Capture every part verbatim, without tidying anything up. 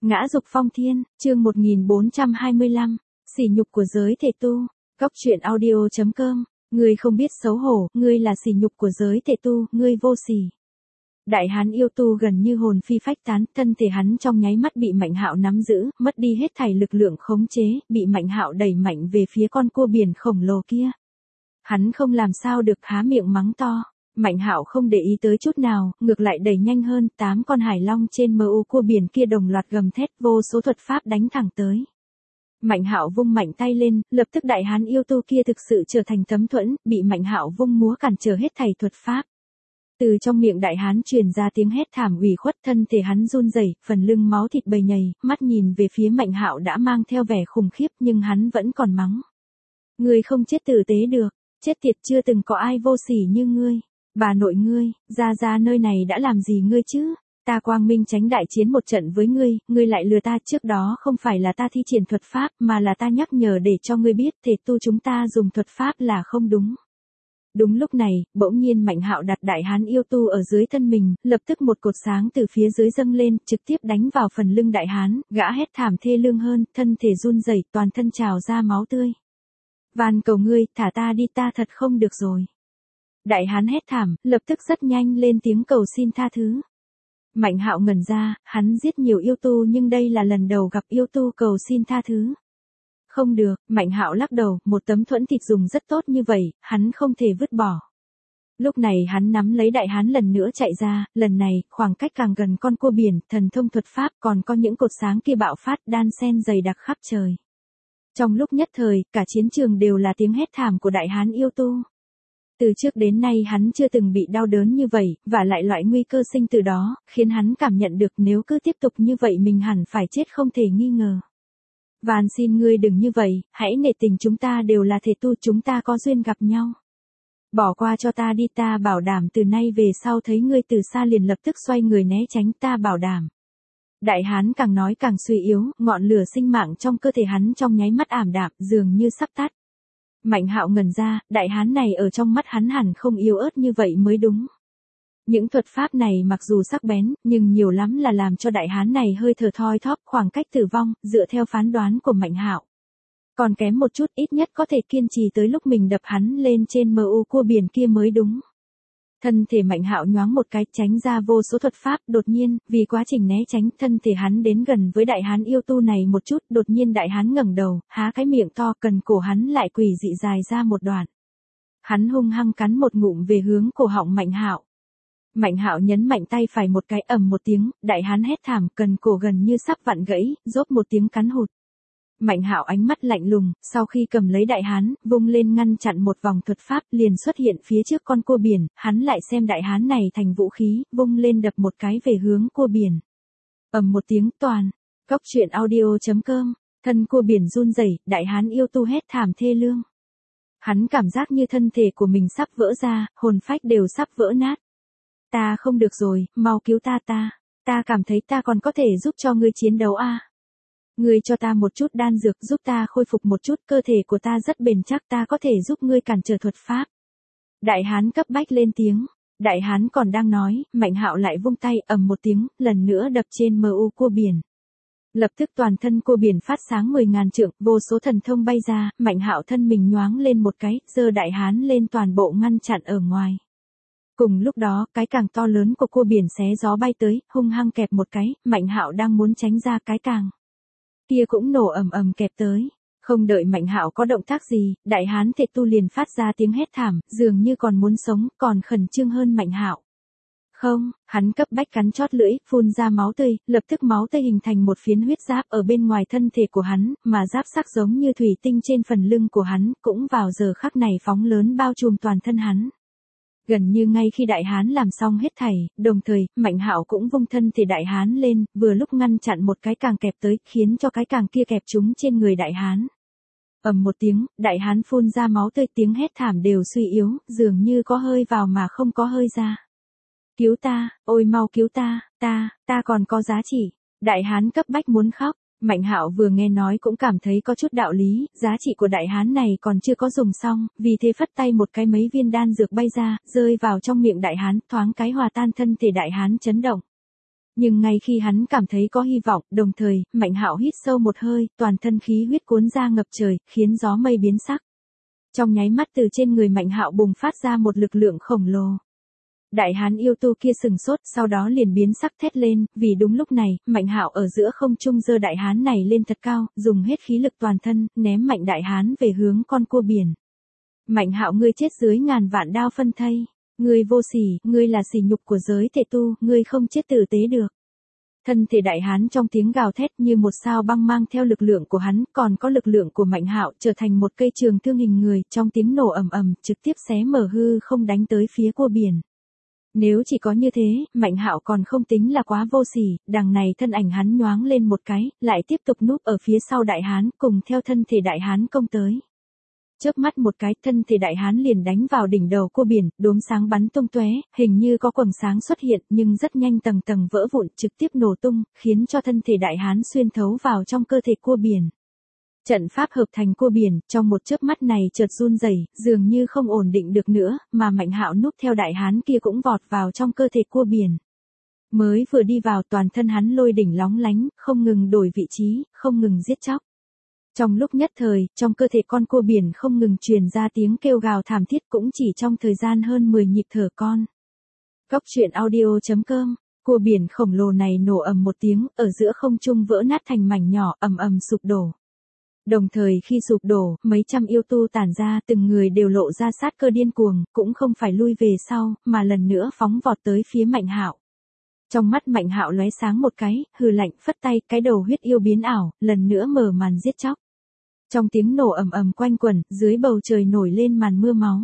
Ngã dục phong thiên, chương một nghìn bốn trăm hai mươi lăm, sỉ nhục của giới thể tu, góc truyện audio chấm com, ngươi không biết xấu hổ, ngươi là sỉ nhục của giới thể tu, ngươi vô sỉ. Đại hán yêu tu gần như hồn phi phách tán, thân thể hắn trong nháy mắt bị Mạnh Hạo nắm giữ, mất đi hết thảy lực lượng khống chế, bị Mạnh Hạo đẩy mạnh về phía con cua biển khổng lồ kia. Hắn không làm sao được há miệng mắng to. Mạnh Hạo không để ý tới chút nào, ngược lại đẩy nhanh hơn, tám con hải long trên mờ u cua biển kia đồng loạt gầm thét, vô số thuật pháp đánh thẳng tới. Mạnh Hạo vung mạnh tay lên, lập tức đại hán yêu tu kia thực sự trở thành tấm thuẫn, bị Mạnh Hạo vung múa cản trở hết thảy thuật pháp. Từ trong miệng đại hán truyền ra tiếng hét thảm ủy khuất, thân thể hắn run rẩy, phần lưng máu thịt bầy nhầy, mắt nhìn về phía Mạnh Hạo đã mang theo vẻ khủng khiếp, nhưng hắn vẫn còn mắng: "Ngươi không chết tử tế được, chết tiệt, chưa từng có ai vô sỉ như ngươi. Bà nội ngươi, ra ra nơi này đã làm gì ngươi chứ? Ta quang minh chánh đại chiến một trận với ngươi, ngươi lại lừa ta, trước đó không phải là ta thi triển thuật pháp, mà là ta nhắc nhở để cho ngươi biết thể tu chúng ta dùng thuật pháp là không đúng." Đúng lúc này, bỗng nhiên Mạnh Hạo đặt đại hán yêu tu ở dưới thân mình, lập tức một cột sáng từ phía dưới dâng lên, trực tiếp đánh vào phần lưng đại hán, gã hét thảm thê lương hơn, thân thể run rẩy, toàn thân trào ra máu tươi. "Van cầu ngươi, thả ta đi, ta thật không được rồi." Đại hán hét thảm, lập tức rất nhanh lên tiếng cầu xin tha thứ. Mạnh Hạo ngẩn ra, hắn giết nhiều yêu tu nhưng đây là lần đầu gặp yêu tu cầu xin tha thứ. Không được, Mạnh Hạo lắc đầu, một tấm thuẫn thịt dùng rất tốt như vậy, hắn không thể vứt bỏ. Lúc này hắn nắm lấy đại hán lần nữa chạy ra, lần này, khoảng cách càng gần con cua biển, thần thông thuật pháp còn có những cột sáng kia bạo phát đan xen dày đặc khắp trời. Trong lúc nhất thời, cả chiến trường đều là tiếng hét thảm của đại hán yêu tu. Từ trước đến nay hắn chưa từng bị đau đớn như vậy, và lại loại nguy cơ sinh từ đó, khiến hắn cảm nhận được nếu cứ tiếp tục như vậy mình hẳn phải chết không thể nghi ngờ. "Van xin ngươi đừng như vậy, hãy nể tình, chúng ta đều là thể tu, chúng ta có duyên gặp nhau. Bỏ qua cho ta đi, ta bảo đảm từ nay về sau thấy ngươi từ xa liền lập tức xoay người né tránh, ta bảo đảm." Đại hán càng nói càng suy yếu, ngọn lửa sinh mạng trong cơ thể hắn trong nháy mắt ảm đạm, dường như sắp tắt. Mạnh Hạo ngẩn ra, đại hán này ở trong mắt hắn hẳn không yếu ớt như vậy mới đúng. Những thuật pháp này mặc dù sắc bén, nhưng nhiều lắm là làm cho đại hán này hơi thở thoi thóp, khoảng cách tử vong, dựa theo phán đoán của Mạnh Hạo. Còn kém một chút, ít nhất có thể kiên trì tới lúc mình đập hắn lên trên mờ u cua biển kia mới đúng. Thân thể Mạnh Hạo nhoáng một cái, tránh ra vô số thuật pháp, đột nhiên, vì quá trình né tránh, thân thể hắn đến gần với đại hán yêu tu này một chút, đột nhiên đại hán ngẩng đầu, há cái miệng to, cần cổ hắn lại quỷ dị dài ra một đoạn. Hắn hung hăng cắn một ngụm về hướng cổ họng Mạnh Hạo. Mạnh Hạo nhấn mạnh tay phải một cái, ầm một tiếng, đại hán hét thảm, cần cổ gần như sắp vặn gãy, rốp một tiếng cắn hụt. Mạnh Hạo ánh mắt lạnh lùng, sau khi cầm lấy đại hán, vung lên ngăn chặn một vòng thuật pháp, liền xuất hiện phía trước con cua biển, hắn lại xem đại hán này thành vũ khí, vung lên đập một cái về hướng cua biển. Ầm một tiếng, toàn. Góc truyện audio chấm com, thân cua biển run rẩy, đại hán yêu tu hét thảm thê lương. Hắn cảm giác như thân thể của mình sắp vỡ ra, hồn phách đều sắp vỡ nát. "Ta không được rồi, mau cứu ta ta, ta cảm thấy ta còn có thể giúp cho ngươi chiến đấu a. Ngươi cho ta một chút đan dược giúp ta khôi phục một chút, cơ thể của ta rất bền chắc, ta có thể giúp ngươi cản trở thuật pháp." Đại hán cấp bách lên tiếng. Đại hán còn đang nói, Mạnh Hạo lại vung tay, ầm một tiếng, lần nữa đập trên mờ u cua biển. Lập tức toàn thân cua biển phát sáng mười ngàn trượng, vô số thần thông bay ra, Mạnh Hạo thân mình nhoáng lên một cái, giơ đại hán lên toàn bộ ngăn chặn ở ngoài. Cùng lúc đó, cái càng to lớn của cua biển xé gió bay tới, hung hăng kẹp một cái, Mạnh Hạo đang muốn tránh ra, cái càng kia cũng nổ ầm ầm kẹp tới. Không đợi Mạnh Hạo có động tác gì, đại hán thể tu liền phát ra tiếng hét thảm, dường như còn muốn sống, còn khẩn trương hơn Mạnh Hạo. Không, hắn cấp bách cắn chót lưỡi, phun ra máu tươi, lập tức máu tươi hình thành một phiến huyết giáp ở bên ngoài thân thể của hắn, mà giáp sắc giống như thủy tinh trên phần lưng của hắn, cũng vào giờ khắc này phóng lớn bao trùm toàn thân hắn. Gần như ngay khi đại hán làm xong hết thảy, đồng thời, Mạnh Hạo cũng vung thân thể đại hán lên, vừa lúc ngăn chặn một cái càng kẹp tới, khiến cho cái càng kia kẹp trúng trên người đại hán. Ầm một tiếng, đại hán phun ra máu tươi, tiếng hét thảm đều suy yếu, dường như có hơi vào mà không có hơi ra. "Cứu ta, ôi mau cứu ta, ta, ta còn có giá trị." Đại hán cấp bách muốn khóc. Mạnh Hạo vừa nghe nói cũng cảm thấy có chút đạo lý, giá trị của đại hán này còn chưa có dùng xong, vì thế phất tay một cái, mấy viên đan dược bay ra, rơi vào trong miệng đại hán, thoáng cái hòa tan, thân thể đại hán chấn động. Nhưng ngay khi hắn cảm thấy có hy vọng, đồng thời, Mạnh Hạo hít sâu một hơi, toàn thân khí huyết cuốn ra ngập trời, khiến gió mây biến sắc. Trong nháy mắt từ trên người Mạnh Hạo bùng phát ra một lực lượng khổng lồ. Đại hán yêu tu kia sừng sốt, sau đó liền biến sắc thét lên, vì đúng lúc này, Mạnh Hạo ở giữa không trung giơ đại hán này lên thật cao, dùng hết khí lực toàn thân, ném mạnh đại hán về hướng con cua biển. Mạnh Hạo, ngươi chết dưới ngàn vạn đao phân thây, ngươi vô sỉ, ngươi là sỉ nhục của giới thể tu, ngươi không chết tử tế được. Thân thể đại hán trong tiếng gào thét như một sao băng mang theo lực lượng của hắn, còn có lực lượng của Mạnh Hạo trở thành một cây trường thương hình người, trong tiếng nổ ầm ầm, trực tiếp xé mở hư không đánh tới phía cua biển. Nếu chỉ có như thế, Mạnh Hạo còn không tính là quá vô sỉ, đằng này thân ảnh hắn nhoáng lên một cái, lại tiếp tục núp ở phía sau đại hán, cùng theo thân thể đại hán công tới. Chớp mắt một cái, thân thể đại hán liền đánh vào đỉnh đầu cua biển, đốm sáng bắn tung tóe, hình như có quầng sáng xuất hiện, nhưng rất nhanh tầng tầng vỡ vụn, trực tiếp nổ tung, khiến cho thân thể đại hán xuyên thấu vào trong cơ thể cua biển. Trận pháp hợp thành cua biển, trong một chớp mắt này chợt run rẩy, dường như không ổn định được nữa, mà Mạnh Hạo núp theo đại hán kia cũng vọt vào trong cơ thể cua biển. Mới vừa đi vào, toàn thân hắn lôi đỉnh lóng lánh, không ngừng đổi vị trí, không ngừng giết chóc. Trong lúc nhất thời, trong cơ thể con cua biển không ngừng truyền ra tiếng kêu gào thảm thiết, cũng chỉ trong thời gian hơn mười nhịp thở con. Góc truyện audio chấm com. Cua biển khổng lồ này nổ ầm một tiếng, ở giữa không trung vỡ nát thành mảnh nhỏ, ầm ầm sụp đổ. Đồng thời khi sụp đổ, mấy trăm yêu tu tản ra, từng người đều lộ ra sát cơ điên cuồng, cũng không phải lui về sau, mà lần nữa phóng vọt tới phía Mạnh Hạo. Trong mắt Mạnh Hạo lóe sáng một cái, hừ lạnh phất tay, cái đầu huyết yêu biến ảo, lần nữa mở màn giết chóc. Trong tiếng nổ ầm ầm quanh quẩn, dưới bầu trời nổi lên màn mưa máu.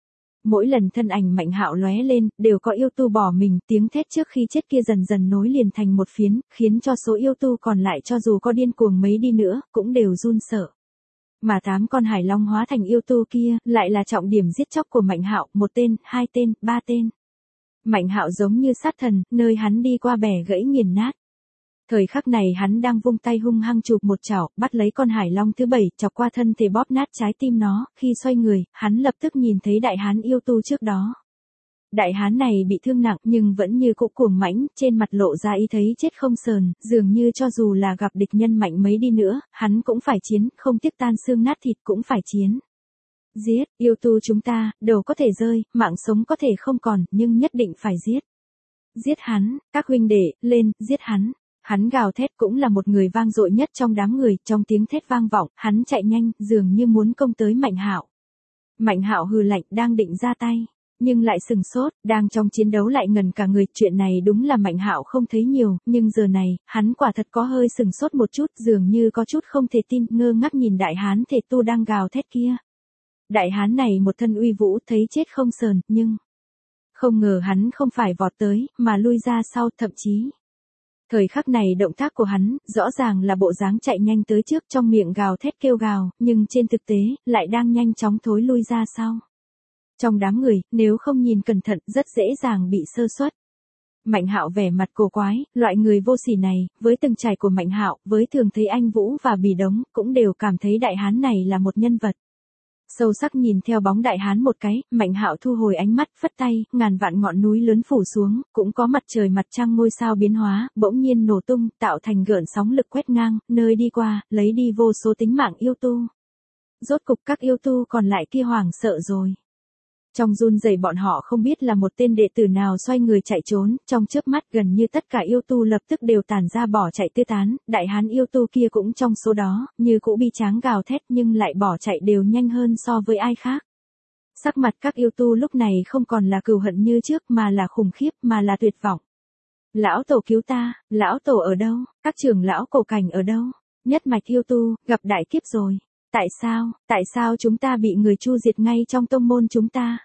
Mỗi lần thân ảnh Mạnh Hạo lóe lên, đều có yêu tu bỏ mình, tiếng thét trước khi chết kia dần dần nối liền thành một phiến, khiến cho số yêu tu còn lại cho dù có điên cuồng mấy đi nữa, cũng đều run sợ. Mà tám con hải long hóa thành yêu tu kia, lại là trọng điểm giết chóc của Mạnh Hạo, một tên, hai tên, ba tên. Mạnh Hạo giống như sát thần, nơi hắn đi qua bẻ gãy nghiền nát. Thời khắc này hắn đang vung tay hung hăng chụp một chảo, bắt lấy con hải long thứ bảy, chọc qua thân thể bóp nát trái tim nó, khi xoay người, hắn lập tức nhìn thấy đại hán yêu tu trước đó. Đại hán này bị thương nặng nhưng vẫn như cũ cuồng mãnh, trên mặt lộ ra ý thấy chết không sờn, dường như cho dù là gặp địch nhân mạnh mấy đi nữa, hắn cũng phải chiến, không tiếc tan xương nát thịt cũng phải chiến. Giết, yêu tu chúng ta, đầu có thể rơi, mạng sống có thể không còn, nhưng nhất định phải giết. Giết hắn, các huynh đệ, lên, giết hắn. Hắn gào thét cũng là một người vang dội nhất trong đám người, trong tiếng thét vang vọng, hắn chạy nhanh, dường như muốn công tới Mạnh Hạo. Mạnh Hạo hừ lạnh, đang định ra tay, nhưng lại sừng sốt, đang trong chiến đấu lại ngần cả người, chuyện này đúng là Mạnh Hạo không thấy nhiều, nhưng giờ này, hắn quả thật có hơi sừng sốt một chút, dường như có chút không thể tin, ngơ ngác nhìn đại hán thể tu đang gào thét kia. Đại hán này một thân uy vũ, thấy chết không sờn, nhưng không ngờ hắn không phải vọt tới, mà lui ra sau, thậm chí thời khắc này động tác của hắn, rõ ràng là bộ dáng chạy nhanh tới trước, trong miệng gào thét kêu gào, nhưng trên thực tế, lại đang nhanh chóng thối lui ra sau. Trong đám người, nếu không nhìn cẩn thận, rất dễ dàng bị sơ suất. Mạnh Hạo vẻ mặt cổ quái, loại người vô sỉ này, với từng trải của Mạnh Hạo, với thường thấy anh Vũ và Bì Đống, cũng đều cảm thấy đại hán này là một nhân vật. Sâu sắc nhìn theo bóng đại hán một cái, Mạnh Hạo thu hồi ánh mắt, phất tay, ngàn vạn ngọn núi lớn phủ xuống, cũng có mặt trời mặt trăng ngôi sao biến hóa, bỗng nhiên nổ tung, tạo thành gợn sóng lực quét ngang, nơi đi qua, lấy đi vô số tính mạng yêu tu. Rốt cục các yêu tu còn lại kia hoảng sợ rồi. Trong run rẩy bọn họ không biết là một tên đệ tử nào xoay người chạy trốn, trong chớp mắt gần như tất cả yêu tu lập tức đều tản ra bỏ chạy tứ tán, đại hán yêu tu kia cũng trong số đó, như cũ bi tráng gào thét nhưng lại bỏ chạy đều nhanh hơn so với ai khác. Sắc mặt các yêu tu lúc này không còn là cừu hận như trước mà là khủng khiếp, mà là tuyệt vọng. Lão tổ cứu ta, lão tổ ở đâu, các trưởng lão cổ cảnh ở đâu, nhất mạch yêu tu, gặp đại kiếp rồi. Tại sao, tại sao chúng ta bị người chu diệt ngay trong tông môn chúng ta?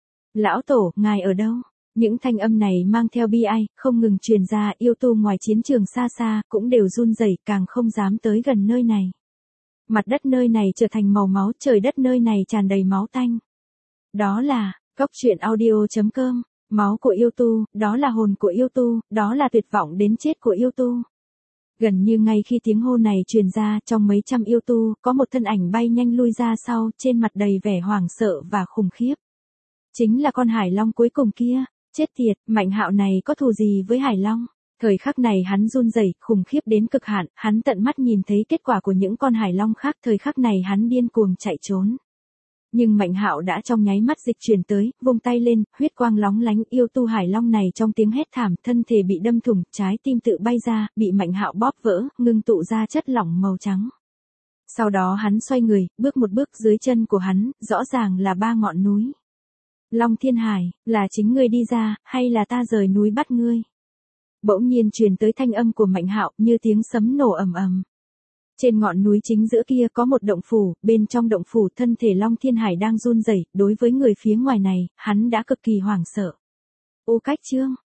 Lão tổ, ngài ở đâu? Những thanh âm này mang theo bi ai, không ngừng truyền ra, yêu tu ngoài chiến trường xa xa, cũng đều run rẩy, càng không dám tới gần nơi này. Mặt đất nơi này trở thành màu máu, trời đất nơi này tràn đầy máu tanh. Đó là, góc truyện audio chấm com, máu của yêu tu, đó là hồn của yêu tu, đó là tuyệt vọng đến chết của yêu tu. Gần như ngay khi tiếng hô này truyền ra, trong mấy trăm yêu tu, có một thân ảnh bay nhanh lui ra sau, trên mặt đầy vẻ hoảng sợ và khủng khiếp. Chính là con hải long cuối cùng kia. Chết tiệt, Mạnh Hạo này có thù gì với hải long? Thời khắc này hắn run rẩy, khủng khiếp đến cực hạn, hắn tận mắt nhìn thấy kết quả của những con hải long khác, thời khắc này hắn điên cuồng chạy trốn. Nhưng Mạnh Hạo đã trong nháy mắt dịch chuyển tới, vung tay lên, huyết quang lóng lánh, yêu tu hải long này trong tiếng hét thảm, thân thể bị đâm thủng, trái tim tự bay ra, bị Mạnh Hạo bóp vỡ, ngưng tụ ra chất lỏng màu trắng. Sau đó hắn xoay người, bước một bước, dưới chân của hắn, rõ ràng là ba ngọn núi. Long Thiên Hải, là chính ngươi đi ra, hay là ta rời núi bắt ngươi? Bỗng nhiên truyền tới thanh âm của Mạnh Hạo, như tiếng sấm nổ ầm ầm. Trên ngọn núi chính giữa kia có một động phủ, bên trong động phủ thân thể Long Thiên Hải đang run rẩy, đối với người phía ngoài này, hắn đã cực kỳ hoảng sợ. Ô Cách Chương